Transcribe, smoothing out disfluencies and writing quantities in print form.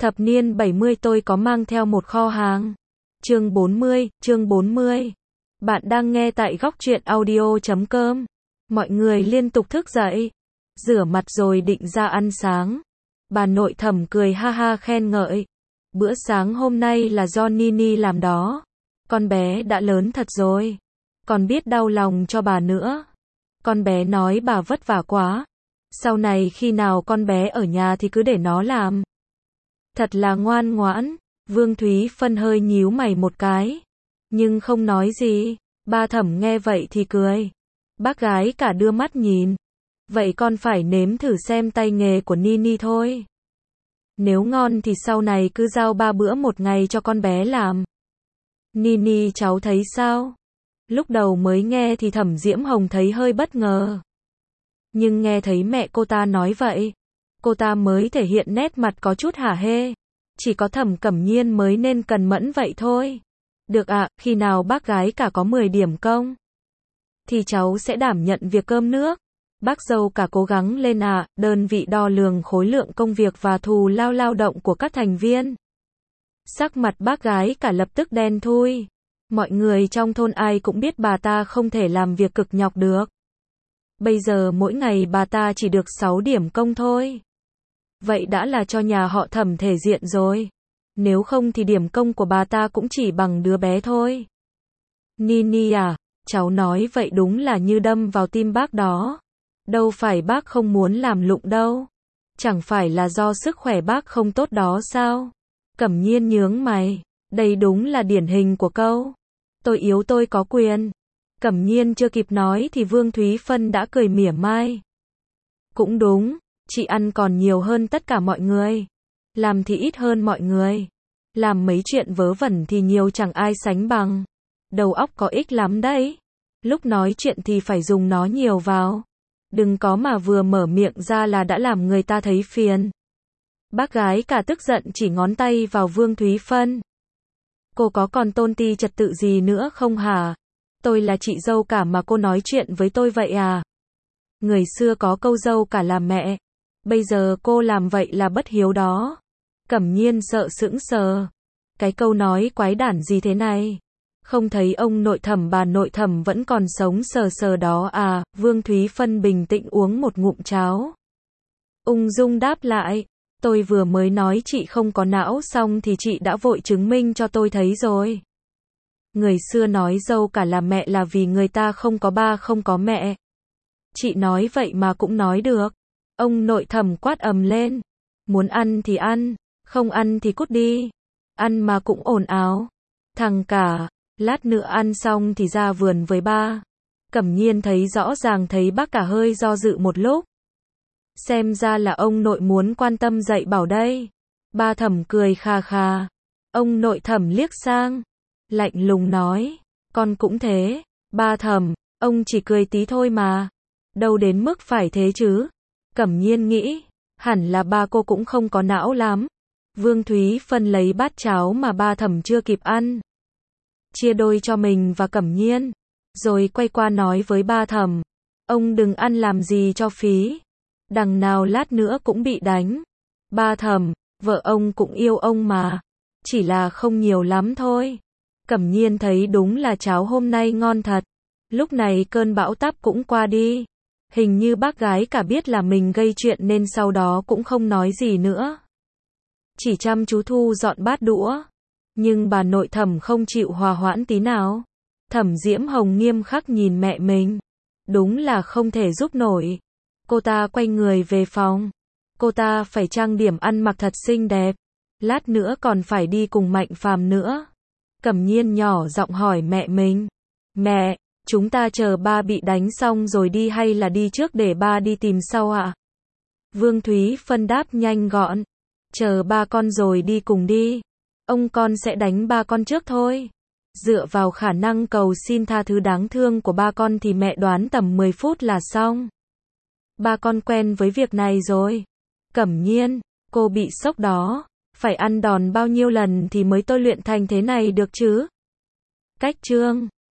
Thập niên 70 tôi có mang theo một kho hàng. Chương 40. Bạn đang nghe tại góc truyện audio.com. Mọi người liên tục thức dậy, rửa mặt rồi định ra ăn sáng. Bà nội Thẩm cười ha ha khen ngợi. Bữa sáng hôm nay là do Nini làm đó. Con bé đã lớn thật rồi. Còn biết đau lòng cho bà nữa. Con bé nói bà vất vả quá. Sau này khi nào con bé ở nhà thì cứ để nó làm. Thật là ngoan ngoãn. Vương Thúy Phân hơi nhíu mày một cái, nhưng không nói gì. Ba Thẩm nghe vậy thì cười. Bác gái cả đưa mắt nhìn. Vậy con phải nếm thử xem tay nghề của Nini thôi. Nếu ngon thì sau này cứ giao 3 bữa một ngày cho con bé làm. Nini cháu thấy sao? Lúc đầu mới nghe thì Thẩm Diễm Hồng thấy hơi bất ngờ. Nhưng nghe thấy mẹ cô ta nói vậy, cô ta mới thể hiện nét mặt có chút hả hê. Chỉ có Thẩm Cẩm Nhiên mới nên cần mẫn vậy thôi. Được ạ, khi nào bác gái cả có 10 điểm công thì cháu sẽ đảm nhận việc cơm nước. Bác dâu cả cố gắng lên ạ, đơn vị đo lường khối lượng công việc và thù lao lao động của các thành viên. Sắc mặt bác gái cả lập tức đen thui. Mọi người trong thôn ai cũng biết bà ta không thể làm việc cực nhọc được. Bây giờ mỗi ngày bà ta chỉ được 6 điểm công thôi. Vậy đã là cho nhà họ Thẩm thể diện rồi. Nếu không thì điểm công của bà ta cũng chỉ bằng đứa bé thôi. Nini à, cháu nói vậy đúng là như đâm vào tim bác đó. Đâu phải bác không muốn làm lụng đâu. Chẳng phải là do sức khỏe bác không tốt đó sao? Cẩm Nhiên nhướng mày. Đây đúng là điển hình của câu tôi yếu tôi có quyền. Cẩm Nhiên chưa kịp nói thì Vương Thúy Phân đã cười mỉa mai. Cũng đúng, chị ăn còn nhiều hơn tất cả mọi người. Làm thì ít hơn mọi người. Làm mấy chuyện vớ vẩn thì nhiều chẳng ai sánh bằng. Đầu óc có ích lắm đấy. Lúc nói chuyện thì phải dùng nó nhiều vào. Đừng có mà vừa mở miệng ra là đã làm người ta thấy phiền. Bác gái cả tức giận chỉ ngón tay vào Vương Thúy Phân. Cô có còn tôn ti trật tự gì nữa không hả? Tôi là chị dâu cả mà cô nói chuyện với tôi vậy à? Người xưa có câu dâu cả là mẹ. Bây giờ cô làm vậy là bất hiếu đó. Cẩm Nhiên sợ sững sờ. Cái câu nói quái đản gì thế này? Không thấy ông nội Thẩm bà nội Thẩm vẫn còn sống sờ sờ đó à? Vương Thúy Phân bình tĩnh uống một ngụm cháo. Ung dung đáp lại. Tôi vừa mới nói chị không có não xong thì chị đã vội chứng minh cho tôi thấy rồi. Người xưa nói dâu cả là mẹ là vì người ta không có ba không có mẹ. Chị nói vậy mà cũng nói được. Ông nội Thẩm quát ầm lên. Muốn ăn thì ăn, không ăn thì cút đi. Ăn mà cũng ồn ào. Thằng cả, lát nữa ăn xong thì ra vườn với ba. Cẩm Nhiên thấy rõ ràng thấy bác cả hơi do dự một lúc. Xem ra là ông nội muốn quan tâm dạy bảo đây. Ba Thẩm cười khà khà. Ông nội Thẩm liếc sang, lạnh lùng nói, con cũng thế. Ba Thẩm, ông chỉ cười tí thôi mà. Đâu đến mức phải thế chứ. Cẩm Nhiên nghĩ, hẳn là ba cô cũng không có não lắm. Vương Thúy Phân lấy bát cháo mà ba Thẩm chưa kịp ăn, chia đôi cho mình và Cẩm Nhiên, rồi quay qua nói với ba Thẩm, ông đừng ăn làm gì cho phí, đằng nào lát nữa cũng bị đánh. Ba Thẩm, vợ ông cũng yêu ông mà, chỉ là không nhiều lắm thôi. Cẩm Nhiên thấy đúng là cháo hôm nay ngon thật. Lúc này cơn bão táp cũng qua đi. Hình như bác gái cả biết là mình gây chuyện nên sau đó cũng không nói gì nữa. Chỉ chăm chú thu dọn bát đũa. Nhưng bà nội Thẩm không chịu hòa hoãn tí nào. Thẩm Diễm Hồng nghiêm khắc nhìn mẹ mình. Đúng là không thể giúp nổi. Cô ta quay người về phòng. Cô ta phải trang điểm ăn mặc thật xinh đẹp. Lát nữa còn phải đi cùng Mạnh Phàm nữa. Cẩm Nhiên nhỏ giọng hỏi mẹ mình. Mẹ, chúng ta chờ ba bị đánh xong rồi đi hay là đi trước để ba đi tìm sau ạ? Vương Thúy Phân đáp nhanh gọn. Chờ ba con rồi đi cùng đi. Ông con sẽ đánh ba con trước thôi. Dựa vào khả năng cầu xin tha thứ đáng thương của ba con thì mẹ đoán tầm 10 phút là xong. Ba con quen với việc này rồi. Cẩm Nhiên, cô bị sốc đó. Phải ăn đòn bao nhiêu lần thì mới tôi luyện thành thế này được chứ? Cách chương